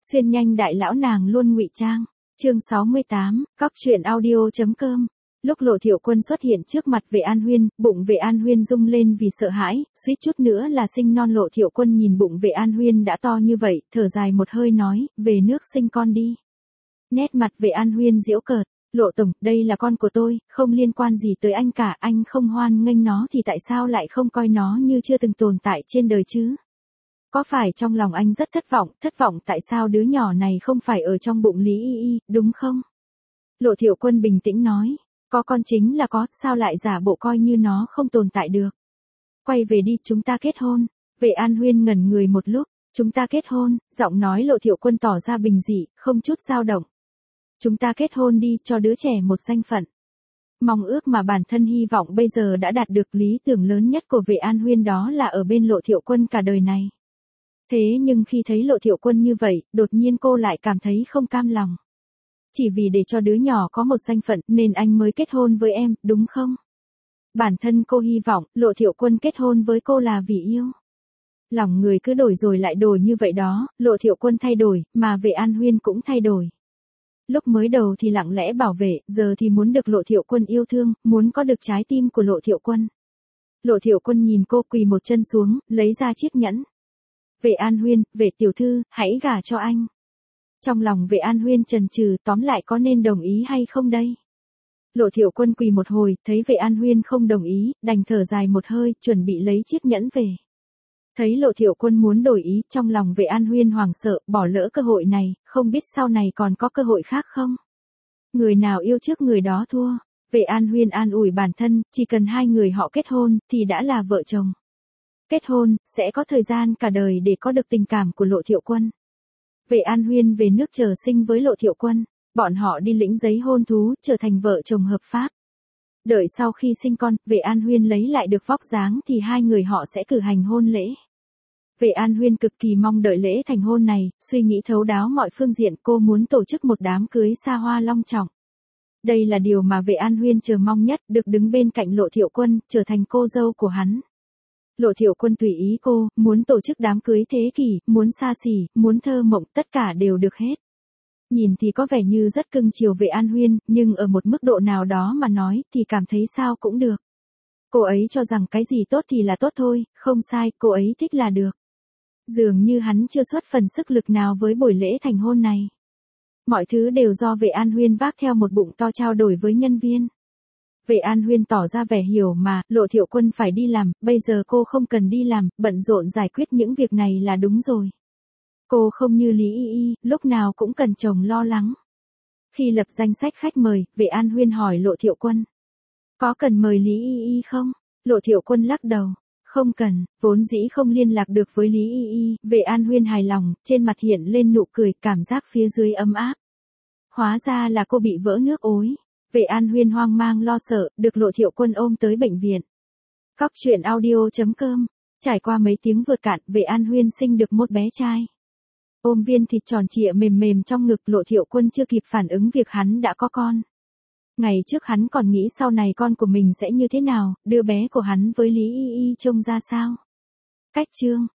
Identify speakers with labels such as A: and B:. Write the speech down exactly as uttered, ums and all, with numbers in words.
A: Xuyên nhanh đại lão nàng luôn ngụy trang. Chương sáu mươi tám, cóc truyện audio.com. Lúc Lộ Thiệu Quân xuất hiện trước mặt Vệ An Huyên, bụng Vệ An Huyên rung lên vì sợ hãi, suýt chút nữa là sinh non. Lộ Thiệu Quân nhìn bụng Vệ An Huyên đã to như vậy, thở dài một hơi nói, về nước sinh con đi. Nét mặt Vệ An Huyên giễu cợt, Lộ tổng, đây là con của tôi, không liên quan gì tới anh cả, anh không hoan nghênh nó thì tại sao lại không coi nó như chưa từng tồn tại trên đời chứ? Có phải trong lòng anh rất thất vọng, thất vọng tại sao đứa nhỏ này không phải ở trong bụng Lý Y Y, đúng không? Lộ Thiệu Quân bình tĩnh nói, có con chính là có, sao lại giả bộ coi như nó không tồn tại được? Quay về đi, chúng ta kết hôn. Vệ An Huyên ngẩn người một lúc, chúng ta kết hôn, giọng nói Lộ Thiệu Quân tỏ ra bình dị, không chút dao động. Chúng ta kết hôn đi, cho đứa trẻ một danh phận. Mong ước mà bản thân hy vọng bây giờ đã đạt được, lý tưởng lớn nhất của Vệ An Huyên đó là ở bên Lộ Thiệu Quân cả đời này. Thế nhưng khi thấy Lộ Thiệu Quân như vậy, đột nhiên cô lại cảm thấy không cam lòng. Chỉ vì để cho đứa nhỏ có một danh phận nên anh mới kết hôn với em, đúng không? Bản thân cô hy vọng Lộ Thiệu Quân kết hôn với cô là vì yêu. Lòng người cứ đổi rồi lại đổi như vậy đó, Lộ Thiệu Quân thay đổi, mà Vệ An Huyên cũng thay đổi. Lúc mới đầu thì lặng lẽ bảo vệ, giờ thì muốn được Lộ Thiệu Quân yêu thương, muốn có được trái tim của Lộ Thiệu Quân. Lộ Thiệu Quân nhìn cô quỳ một chân xuống, lấy ra chiếc nhẫn. Vệ An Huyên, Vệ tiểu thư, hãy gả cho anh. Trong lòng Vệ An Huyên chần chừ, tóm lại có nên đồng ý hay không đây? Lộ Thiệu Quân quỳ một hồi, thấy Vệ An Huyên không đồng ý, đành thở dài một hơi, chuẩn bị lấy chiếc nhẫn về. Thấy Lộ Thiệu Quân muốn đổi ý, trong lòng Vệ An Huyên hoảng sợ, bỏ lỡ cơ hội này, không biết sau này còn có cơ hội khác không? Người nào yêu trước người đó thua. Vệ An Huyên an ủi bản thân, chỉ cần hai người họ kết hôn, thì đã là vợ chồng. Kết hôn, sẽ có thời gian cả đời để có được tình cảm của Lộ Thiệu Quân. Vệ An Huyên về nước chờ sinh với Lộ Thiệu Quân, bọn họ đi lĩnh giấy hôn thú, trở thành vợ chồng hợp pháp. Đợi sau khi sinh con, Vệ An Huyên lấy lại được vóc dáng thì hai người họ sẽ cử hành hôn lễ. Vệ An Huyên cực kỳ mong đợi lễ thành hôn này, suy nghĩ thấu đáo mọi phương diện, cô muốn tổ chức một đám cưới xa hoa long trọng. Đây là điều mà Vệ An Huyên chờ mong nhất, được đứng bên cạnh Lộ Thiệu Quân, trở thành cô dâu của hắn. Lộ Thiệu Quân tùy ý cô, muốn tổ chức đám cưới thế kỷ, muốn xa xỉ, muốn thơ mộng, tất cả đều được hết. Nhìn thì có vẻ như rất cưng chiều Vệ An Huyên, nhưng ở một mức độ nào đó mà nói thì cảm thấy sao cũng được. Cô ấy cho rằng cái gì tốt thì là tốt thôi, không sai, cô ấy thích là được. Dường như hắn chưa xuất phần sức lực nào với buổi lễ thành hôn này. Mọi thứ đều do Vệ An Huyên vác theo một bụng to trao đổi với nhân viên. Vệ An Huyên tỏ ra vẻ hiểu mà, Lộ Thiệu Quân phải đi làm, bây giờ cô không cần đi làm, bận rộn giải quyết những việc này là đúng rồi. Cô không như Lý Y Y, lúc nào cũng cần chồng lo lắng. Khi lập danh sách khách mời, Vệ An Huyên hỏi Lộ Thiệu Quân. Có cần mời Lý Y Y không? Lộ Thiệu Quân lắc đầu. Không cần, vốn dĩ không liên lạc được với Lý Y Y, Vệ An Huyên hài lòng, trên mặt hiện lên nụ cười, cảm giác phía dưới ấm áp. Hóa ra là cô bị vỡ nước ối. Vệ An Huyên hoang mang lo sợ, được Lộ Thiệu Quân ôm tới bệnh viện. Cóc truyện audio.com. Trải qua mấy tiếng vượt cạn, Vệ An Huyên sinh được một bé trai. Ôm viên thịt tròn trịa mềm mềm trong ngực, Lộ Thiệu Quân chưa kịp phản ứng việc hắn đã có con. Ngày trước hắn còn nghĩ sau này con của mình sẽ như thế nào, đứa bé của hắn với Lý Y Y trông ra sao. Cách chương.